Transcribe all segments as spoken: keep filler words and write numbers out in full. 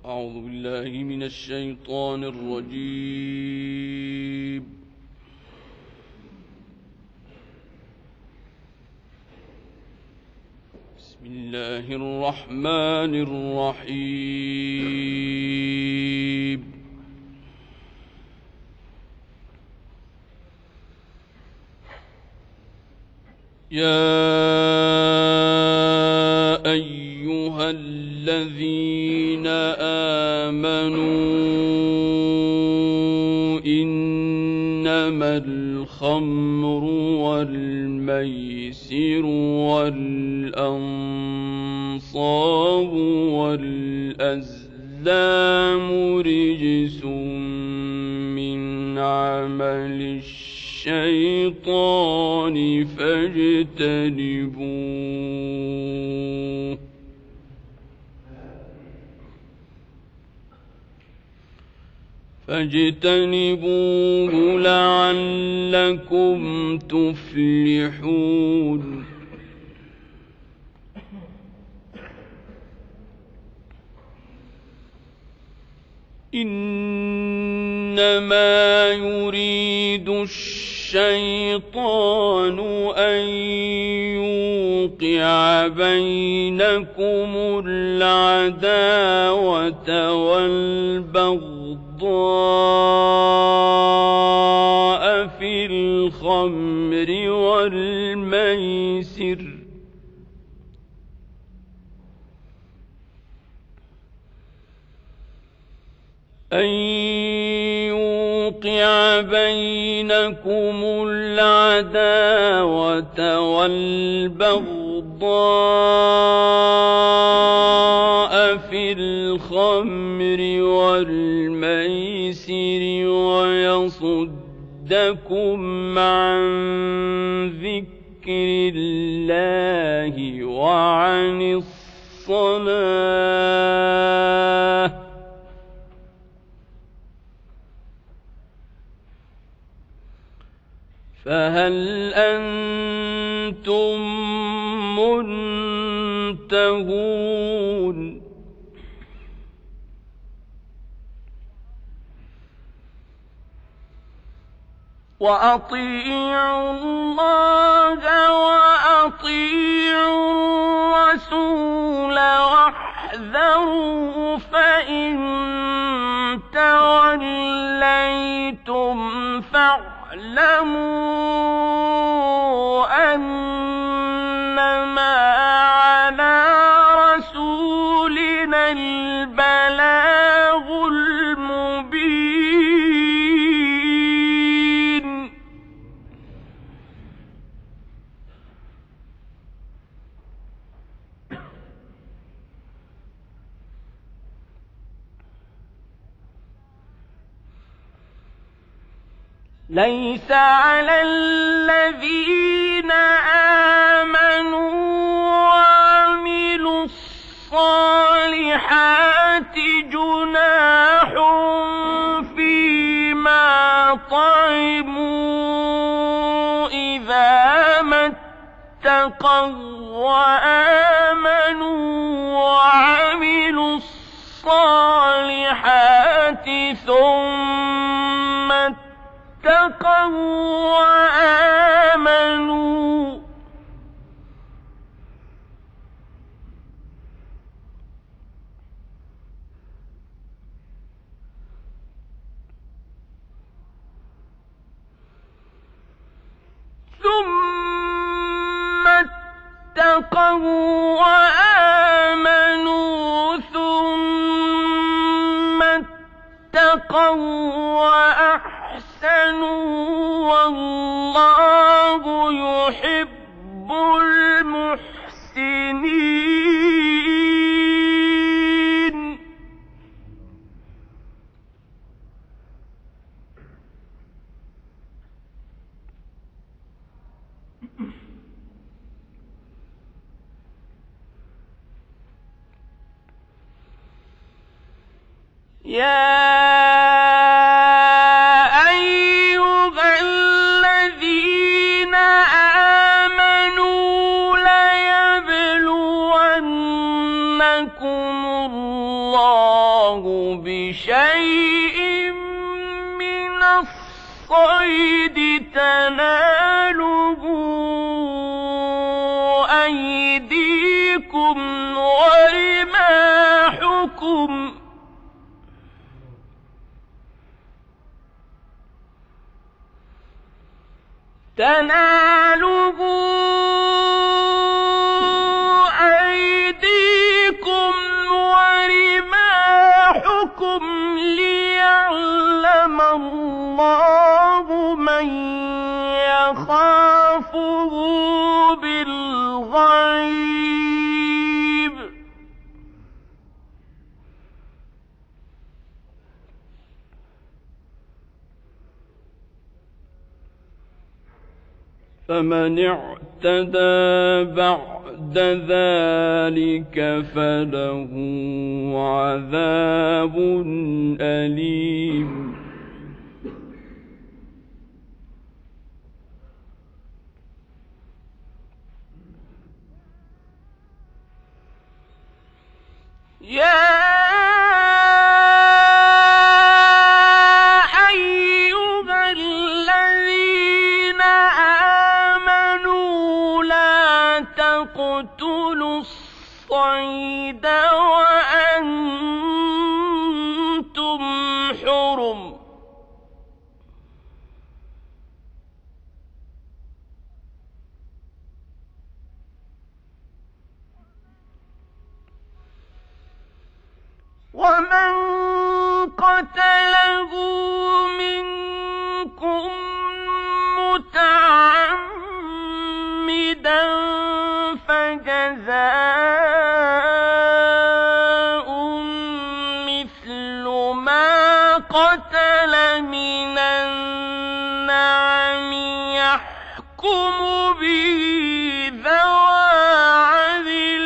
أعوذ بالله من الشيطان الرجيم. بسم الله الرحمن الرحيم. يا أيها الذين آمنوا إنما الخمر والميسر والأنصاب والأزلام رجس من عمل الشيطان فاجتنبوه فاجتنبوه لعلكم تفلحون. إنما يريد الشيطان أن يوقع بينكم العداوة والبغضاء في الخمر والميسر أن يوقع بينكم العداوة والبغضاء في الخمر والميسر ويصدكم عن ذكر الله وعن الصلاة فهل أنتم منتهون؟ وأطيعوا الله وأطيعوا الرسول واحذروا فإن توليتم فاعلموا أنما على رسولنا البلاغ المبين. ليس على الذين آمنوا وعملوا الصالحات جناح فيما طعموا إذا ما اتقوا وآمنوا وعملوا الصالحات ثم اتقوا وآمنوا ثم اتقوا وآمنوا ثم اتقوا وأحسنوا والله يحب المحسنين. يا أيها الذين آمنوا ليبلونكم الله الله بشيء من الصيد تناله أيديكم ورماحكم تناله أيديكم ورماحكم ليعلم الله من يخافه بالغيب فمن اعتدى بعد ذلك فله عذاب أليم. يا تقتلوا الصيد وأنتم حرم ومن قتله منكم متعمدا فجزاء مثل ما قتل من النعم يحكم به ذوى عدل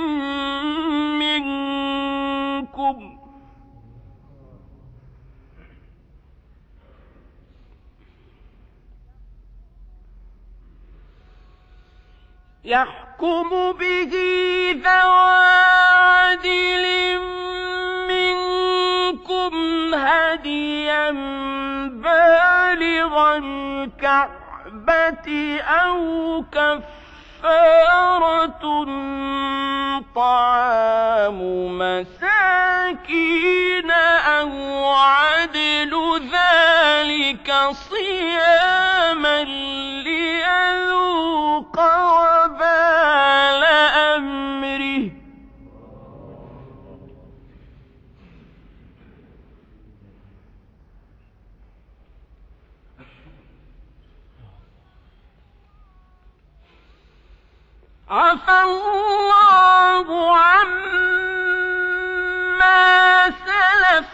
منكم يحكم به ذوى عدل منكم هديا بالغ الكعبة أو كفارة طعام مساكين أو عدل ذلك صياما ليذوق وبال أمره عفى الله عما سلف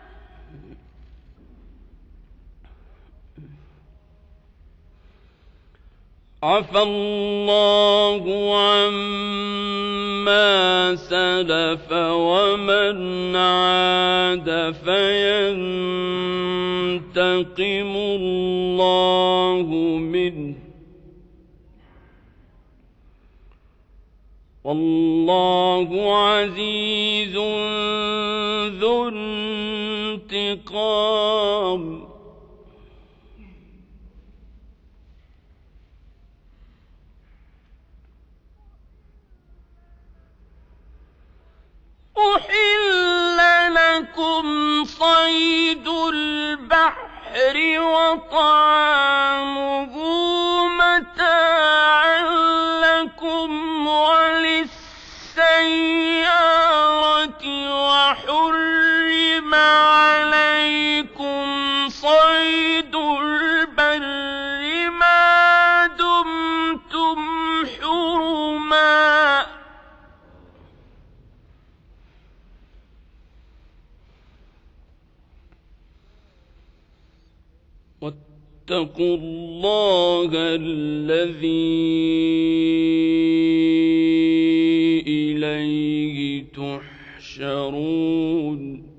عفى الله عما سلف ومن عاد فينتقم الله منه والله عزيز ذو انتقام. أحل لكم صيد البحر وطعامه متاعا لكم وللسيارة وحرم عليكم صيد البر ما دمتم حرما واتقوا الله الذي إليه تحشرون.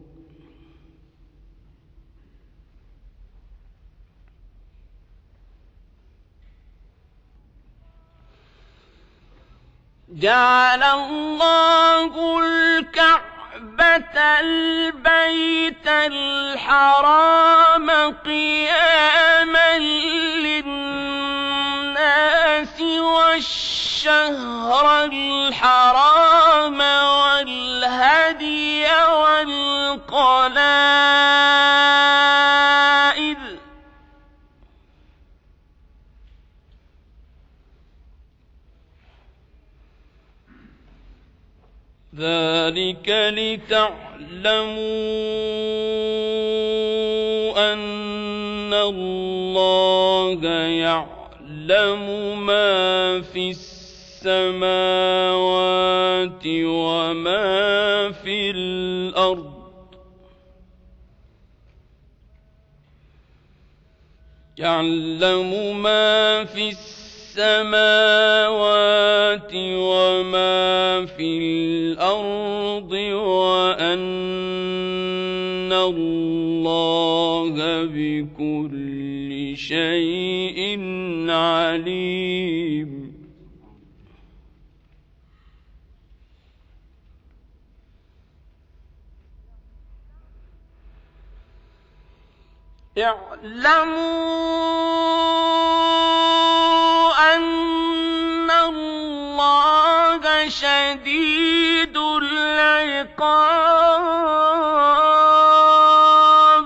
جعل الله الكعبة أثبت البيت الحرام قياما للناس والشهر الحرام والهدي والقلائد ذلك لتعلموا أن الله يعلم ما في السماوات وما في الأرض يعلم ما في السماوات وما في الأرض وأن الله بكل شيء عليم اعلموا أن الله شديد العقاب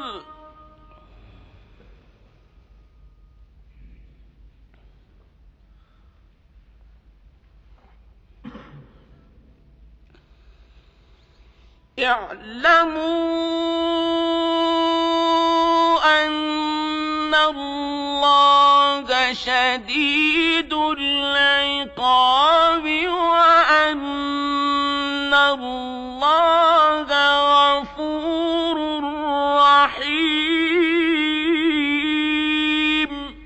اعلموا أن الله شديد العقاب وأن الله غفور رحيم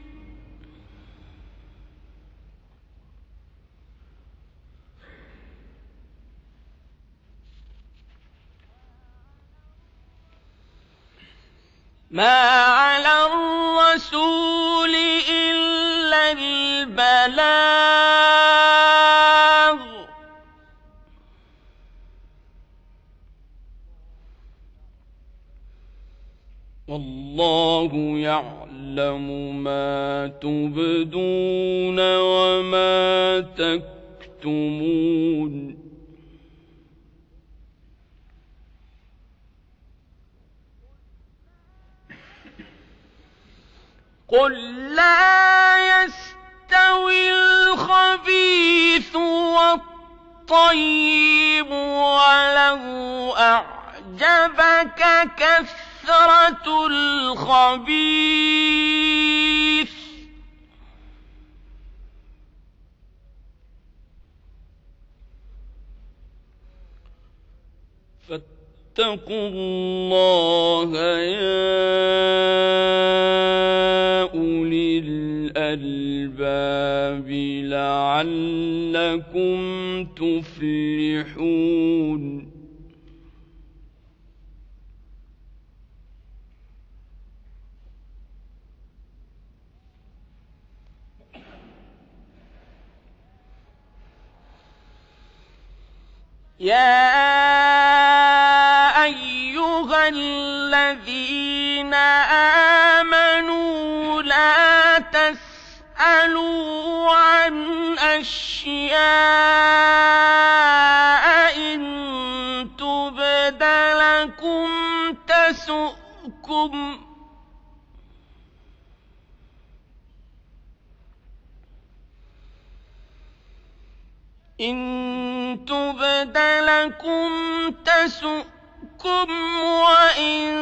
ما على الرسول إلا البلاغ والله يعلم ما تبدون وما تكتمون قل لا يستوي الخبيث والطيب ولو أعجبك كثرة الخبيث فاتقوا الله يا أولي الألباب لعلكم تفلحون يا أيها الذين آمنوا لا تسألوا عن أشياء إن تبد لكم تسؤكم إن تبد لكم تسؤكم وإن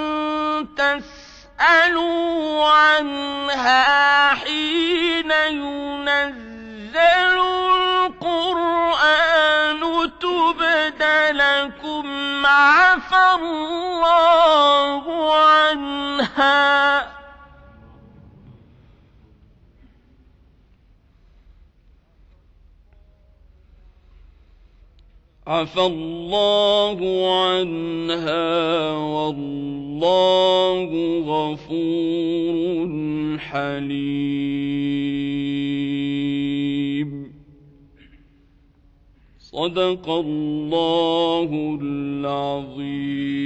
تسألوا عنها حين ينزل القرآن تبد لكم عفى الله عنها عفى الله عنها والله غفور حليم. صدق صدق الله العظيم.